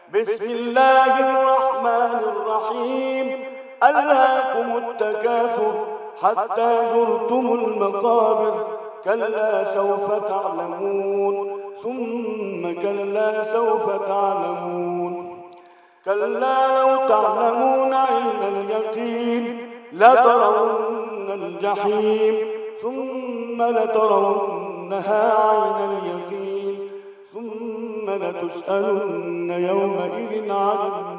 بسم الله الرحمن الرحيم. ألهاكم التكاثر حتى زرتم المقابر. كلا سوف تعلمون ثم كلا سوف تعلمون. كلا لو تعلمون علم اليقين لترون الجحيم ثم لترونها عين اليقين ثم لتسألن يومئذ عن